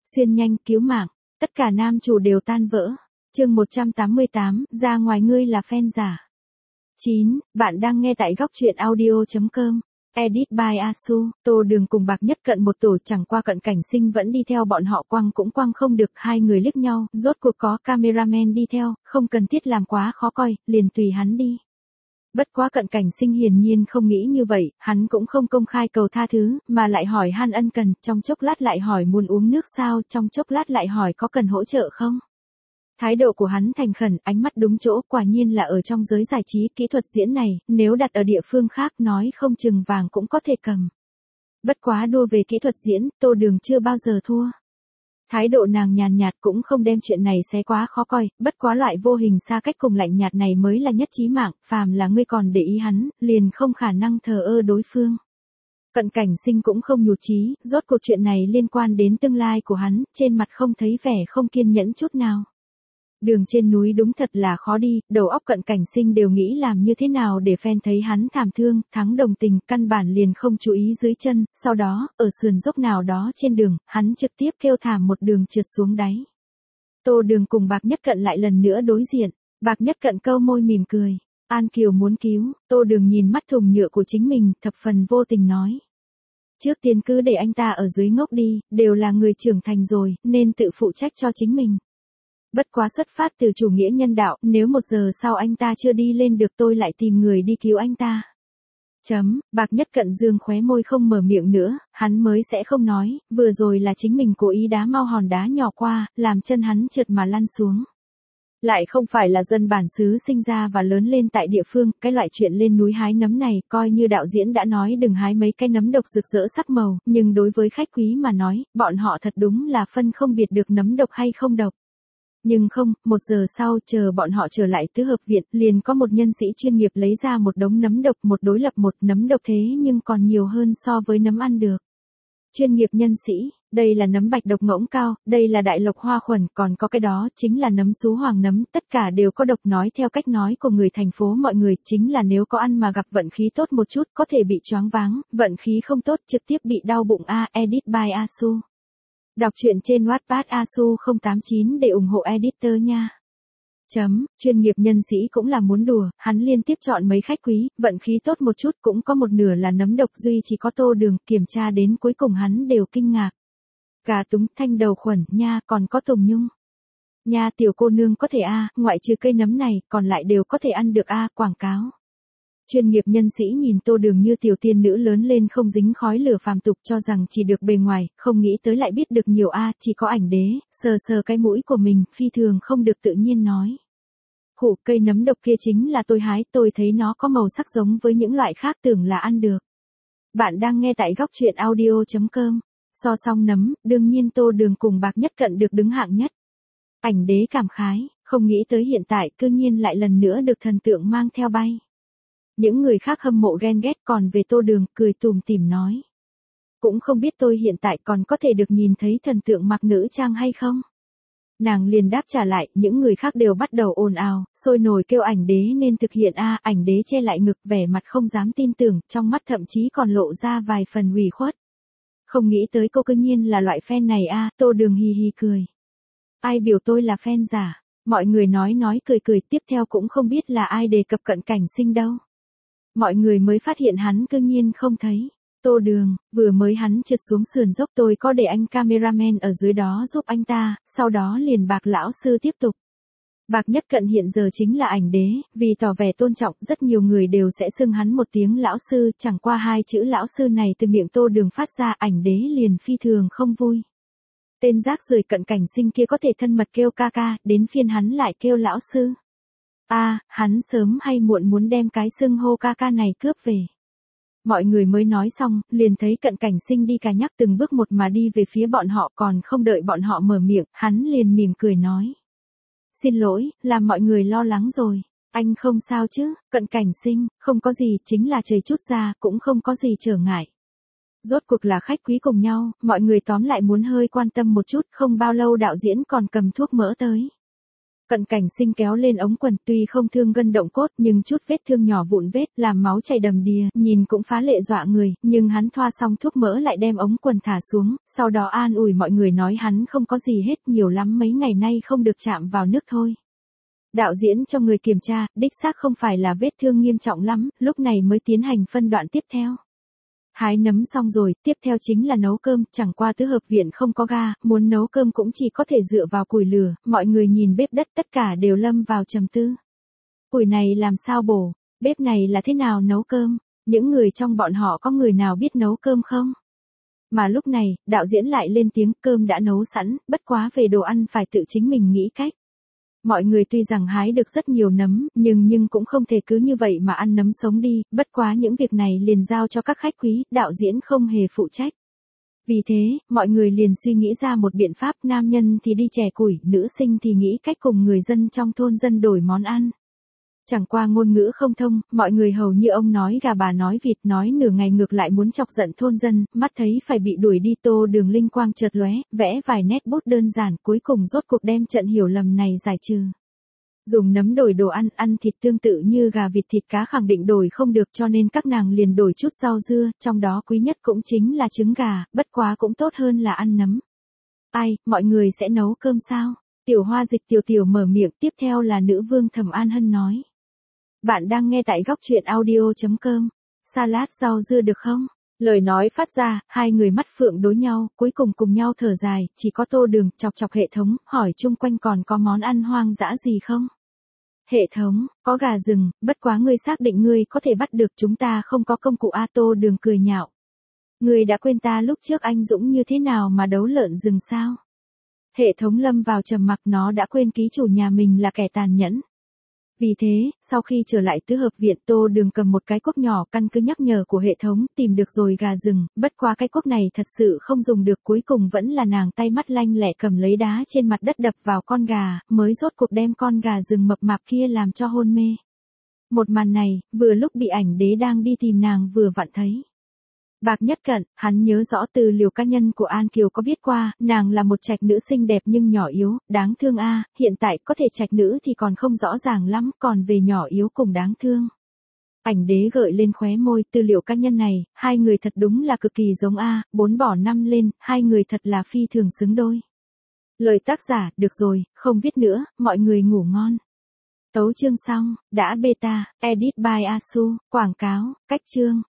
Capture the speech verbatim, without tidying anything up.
xuyên nhanh, cứu mạng, tất cả nam chủ đều tan vỡ. Chương một trăm tám mươi tám, ra ngoài ngươi là fan giả. chín, bạn đang nghe tại góc truyện audio chấm com. Edit by Asu, Tô Đường cùng Bạc Nhất Cận một tổ, chẳng qua Cận Cảnh Sinh vẫn đi theo bọn họ, quăng cũng quăng không được, hai người liếc nhau, rốt cuộc có cameraman đi theo, không cần thiết làm quá khó coi, liền tùy hắn đi. Bất quá Cận Cảnh Sinh hiển nhiên không nghĩ như vậy, hắn cũng không công khai cầu tha thứ, mà lại hỏi han ân cần, trong chốc lát lại hỏi muốn uống nước sao, trong chốc lát lại hỏi có cần hỗ trợ không. Thái độ của hắn thành khẩn, ánh mắt đúng chỗ, quả nhiên là ở trong giới giải trí, kỹ thuật diễn này, nếu đặt ở địa phương khác nói không chừng vàng cũng có thể cầm. Bất quá đua về kỹ thuật diễn, Tô Đường chưa bao giờ thua. Thái độ nàng nhàn nhạt cũng không đem chuyện này xé quá khó coi, bất quá loại vô hình xa cách cùng lạnh nhạt này mới là nhất chí mạng, phàm là ngươi còn để ý hắn, liền không khả năng thờ ơ đối phương. Cận Cảnh Sinh cũng không nhụt chí, rốt cuộc chuyện này liên quan đến tương lai của hắn, trên mặt không thấy vẻ không kiên nhẫn chút nào. Đường trên núi đúng thật là khó đi, đầu óc Cận Cảnh Sinh đều nghĩ làm như thế nào để fan thấy hắn thảm thương, thắng đồng tình, căn bản liền không chú ý dưới chân, sau đó, ở sườn dốc nào đó trên đường, hắn trực tiếp kêu thảm một đường trượt xuống đáy. Tô Đường cùng Bạc Nhất Cận lại lần nữa đối diện, Bạc Nhất Cận câu môi mỉm cười, An Kiều muốn cứu, Tô Đường nhìn mắt thùng nhựa của chính mình, thập phần vô tình nói. Trước tiên cứ để anh ta ở dưới ngốc đi, đều là người trưởng thành rồi, nên tự phụ trách cho chính mình. Bất quá xuất phát từ chủ nghĩa nhân đạo, nếu một giờ sau anh ta chưa đi lên được tôi lại tìm người đi cứu anh ta. Chấm, Bạc Nhất Cận dương khóe môi không mở miệng nữa, hắn mới sẽ không nói, vừa rồi là chính mình cố ý đá mau hòn đá nhỏ qua, làm chân hắn trượt mà lăn xuống. Lại không phải là dân bản xứ sinh ra và lớn lên tại địa phương, cái loại chuyện lên núi hái nấm này, coi như đạo diễn đã nói đừng hái mấy cái nấm độc rực rỡ sắc màu, nhưng đối với khách quý mà nói, bọn họ thật đúng là phân không biệt được nấm độc hay không độc. Nhưng không, một giờ sau, chờ bọn họ trở lại tứ hợp viện, liền có một nhân sĩ chuyên nghiệp lấy ra một đống nấm độc, một đối lập một nấm độc thế nhưng còn nhiều hơn so với nấm ăn được. Chuyên nghiệp nhân sĩ, đây là nấm bạch độc ngỗng cao, đây là đại lộc hoa khuẩn, còn có cái đó, chính là nấm sú hoàng nấm, tất cả đều có độc, nói theo cách nói của người thành phố mọi người, chính là nếu có ăn mà gặp vận khí tốt một chút, có thể bị choáng váng, vận khí không tốt, trực tiếp bị đau bụng a, edit by Asu. Đọc truyện trên Wattpad Asu không tám chín để ủng hộ editor nha. Chấm, chuyên nghiệp nhân sĩ cũng là muốn đùa, hắn liên tiếp chọn mấy khách quý, vận khí tốt một chút cũng có một nửa là nấm độc, duy chỉ có Tô Đường, kiểm tra đến cuối cùng hắn đều kinh ngạc. Cà túng, thanh đầu khuẩn, nha, còn có tùng nhung. Nha tiểu cô nương có thể a, ngoại trừ cây nấm này, còn lại đều có thể ăn được a, quảng cáo. Chuyên nghiệp nhân sĩ nhìn Tô Đường như tiểu tiên nữ lớn lên không dính khói lửa phàm tục, cho rằng chỉ được bề ngoài, không nghĩ tới lại biết được nhiều a, chỉ có ảnh đế, sờ sờ cái mũi của mình, phi thường không được tự nhiên nói. Khủ, cây nấm độc kia chính là tôi hái, tôi thấy nó có màu sắc giống với những loại khác tưởng là ăn được. Bạn đang nghe tại góc truyện audio chấm com. So song nấm, đương nhiên Tô Đường cùng Bạc Nhất Cận được đứng hạng nhất. Ảnh đế cảm khái, không nghĩ tới hiện tại cư nhiên lại lần nữa được thần tượng mang theo bay. Những người khác hâm mộ ghen ghét, còn về Tô Đường, cười tùm tìm nói. Cũng không biết tôi hiện tại còn có thể được nhìn thấy thần tượng mặc nữ trang hay không? Nàng liền đáp trả lại, những người khác đều bắt đầu ồn ào, sôi nổi kêu ảnh đế nên thực hiện a, ảnh đế che lại ngực, vẻ mặt không dám tin tưởng, trong mắt thậm chí còn lộ ra vài phần ủy khuất. Không nghĩ tới cô cư nhiên là loại fan này a, Tô Đường hì hì cười. Ai biểu tôi là fan giả? Mọi người nói nói cười cười, tiếp theo cũng không biết là ai đề cập Cận Cảnh Sinh đâu. Mọi người mới phát hiện hắn cư nhiên không thấy. Tô Đường, vừa mới hắn trượt xuống sườn dốc, tôi có để anh cameraman ở dưới đó giúp anh ta, sau đó liền Bạc lão sư tiếp tục. Bạc Nhất Cận hiện giờ chính là ảnh đế, vì tỏ vẻ tôn trọng, rất nhiều người đều sẽ xưng hắn một tiếng lão sư, chẳng qua hai chữ lão sư này từ miệng Tô Đường phát ra, ảnh đế liền phi thường không vui. Tên rác rưởi Cận Cảnh Sinh kia có thể thân mật kêu ca ca, đến phiên hắn lại kêu lão sư. A, à, hắn sớm hay muộn muốn đem cái xưng hô ca ca này cướp về. Mọi người mới nói xong, liền thấy Cận Cảnh Sinh đi cà nhắc từng bước một mà đi về phía bọn họ, còn không đợi bọn họ mở miệng, hắn liền mỉm cười nói. Xin lỗi, làm mọi người lo lắng rồi. Anh không sao chứ, Cận Cảnh Sinh, không có gì, chính là trời chút ra, cũng không có gì trở ngại. Rốt cuộc là khách quý cùng nhau, mọi người tóm lại muốn hơi quan tâm một chút, không bao lâu đạo diễn còn cầm thuốc mỡ tới. Cận cảnh sinh kéo lên ống quần, tuy không thương gân động cốt nhưng chút vết thương nhỏ vụn vết làm máu chảy đầm đìa, nhìn cũng phá lệ dọa người, nhưng hắn thoa xong thuốc mỡ lại đem ống quần thả xuống, sau đó an ủi mọi người nói hắn không có gì hết, nhiều lắm mấy ngày nay không được chạm vào nước thôi. Đạo diễn cho người kiểm tra, đích xác không phải là vết thương nghiêm trọng lắm, lúc này mới tiến hành phân đoạn tiếp theo. Hái nấm xong rồi, tiếp theo chính là nấu cơm, chẳng qua tứ hợp viện không có ga, muốn nấu cơm cũng chỉ có thể dựa vào củi lửa, mọi người nhìn bếp đất tất cả đều lâm vào trầm tư. Củi này làm sao bổ, bếp này là thế nào nấu cơm, những người trong bọn họ có người nào biết nấu cơm không? Mà lúc này, đạo diễn lại lên tiếng cơm đã nấu sẵn, bất quá về đồ ăn phải tự chính mình nghĩ cách. Mọi người tuy rằng hái được rất nhiều nấm, nhưng nhưng cũng không thể cứ như vậy mà ăn nấm sống đi, bất quá những việc này liền giao cho các khách quý, đạo diễn không hề phụ trách. Vì thế, mọi người liền suy nghĩ ra một biện pháp, nam nhân thì đi chẻ củi, nữ sinh thì nghĩ cách cùng người dân trong thôn dân đổi món ăn. Chẳng qua ngôn ngữ không thông, mọi người hầu như ông nói gà bà nói vịt, nói nửa ngày ngược lại muốn chọc giận thôn dân, mắt thấy phải bị đuổi đi. Tô Đường linh quang chợt lóe, vẽ vài nét bút đơn giản, cuối cùng rốt cuộc đem trận hiểu lầm này giải trừ. Dùng nấm đổi đồ ăn, ăn thịt tương tự như gà vịt thịt cá khẳng định đổi không được, cho nên các nàng liền đổi chút rau dưa, trong đó quý nhất cũng chính là trứng gà, bất quá cũng tốt hơn là ăn nấm. Ai, mọi người sẽ nấu cơm sao? Tiểu Hoa Dịch Tiểu Tiểu mở miệng, tiếp theo là nữ vương Thẩm An Hân nói. Bạn đang nghe tại góc truyện audio chấm com. Salad rau dưa được không? Lời nói phát ra, hai người mắt phượng đối nhau, cuối cùng cùng nhau thở dài, chỉ có Tô Đường chọc chọc hệ thống, hỏi chung quanh còn có món ăn hoang dã gì không? Hệ thống, có gà rừng, bất quá ngươi xác định ngươi có thể bắt được, chúng ta không có công cụ. A Tô Đường cười nhạo. Ngươi đã quên ta lúc trước anh dũng như thế nào mà đấu lợn rừng sao? Hệ thống lâm vào trầm mặc, nó đã quên ký chủ nhà mình là kẻ tàn nhẫn. Vì thế, sau khi trở lại tứ hợp viện, Tô Đường cầm một cái cuốc nhỏ, căn cứ nhắc nhở của hệ thống tìm được rồi gà rừng, bất quá cái cuốc này thật sự không dùng được, cuối cùng vẫn là nàng tay mắt lanh lẹ cầm lấy đá trên mặt đất đập vào con gà, mới rốt cuộc đem con gà rừng mập mạp kia làm cho hôn mê. Một màn này, vừa lúc bị ảnh đế đang đi tìm nàng vừa vặn thấy. Bạc Nhất Cận, hắn nhớ rõ từ liều cá nhân của An Kiều có viết qua, nàng là một trạch nữ xinh đẹp nhưng nhỏ yếu, đáng thương a, hiện tại có thể trạch nữ thì còn không rõ ràng lắm, còn về nhỏ yếu cùng đáng thương. Ảnh đế gợi lên khóe môi, tư liệu cá nhân này, hai người thật đúng là cực kỳ giống a, bốn bỏ năm lên, hai người thật là phi thường xứng đôi. Lời tác giả, được rồi, không viết nữa, mọi người ngủ ngon. Tấu chương xong, đã beta, edit by Asu, quảng cáo, cách chương.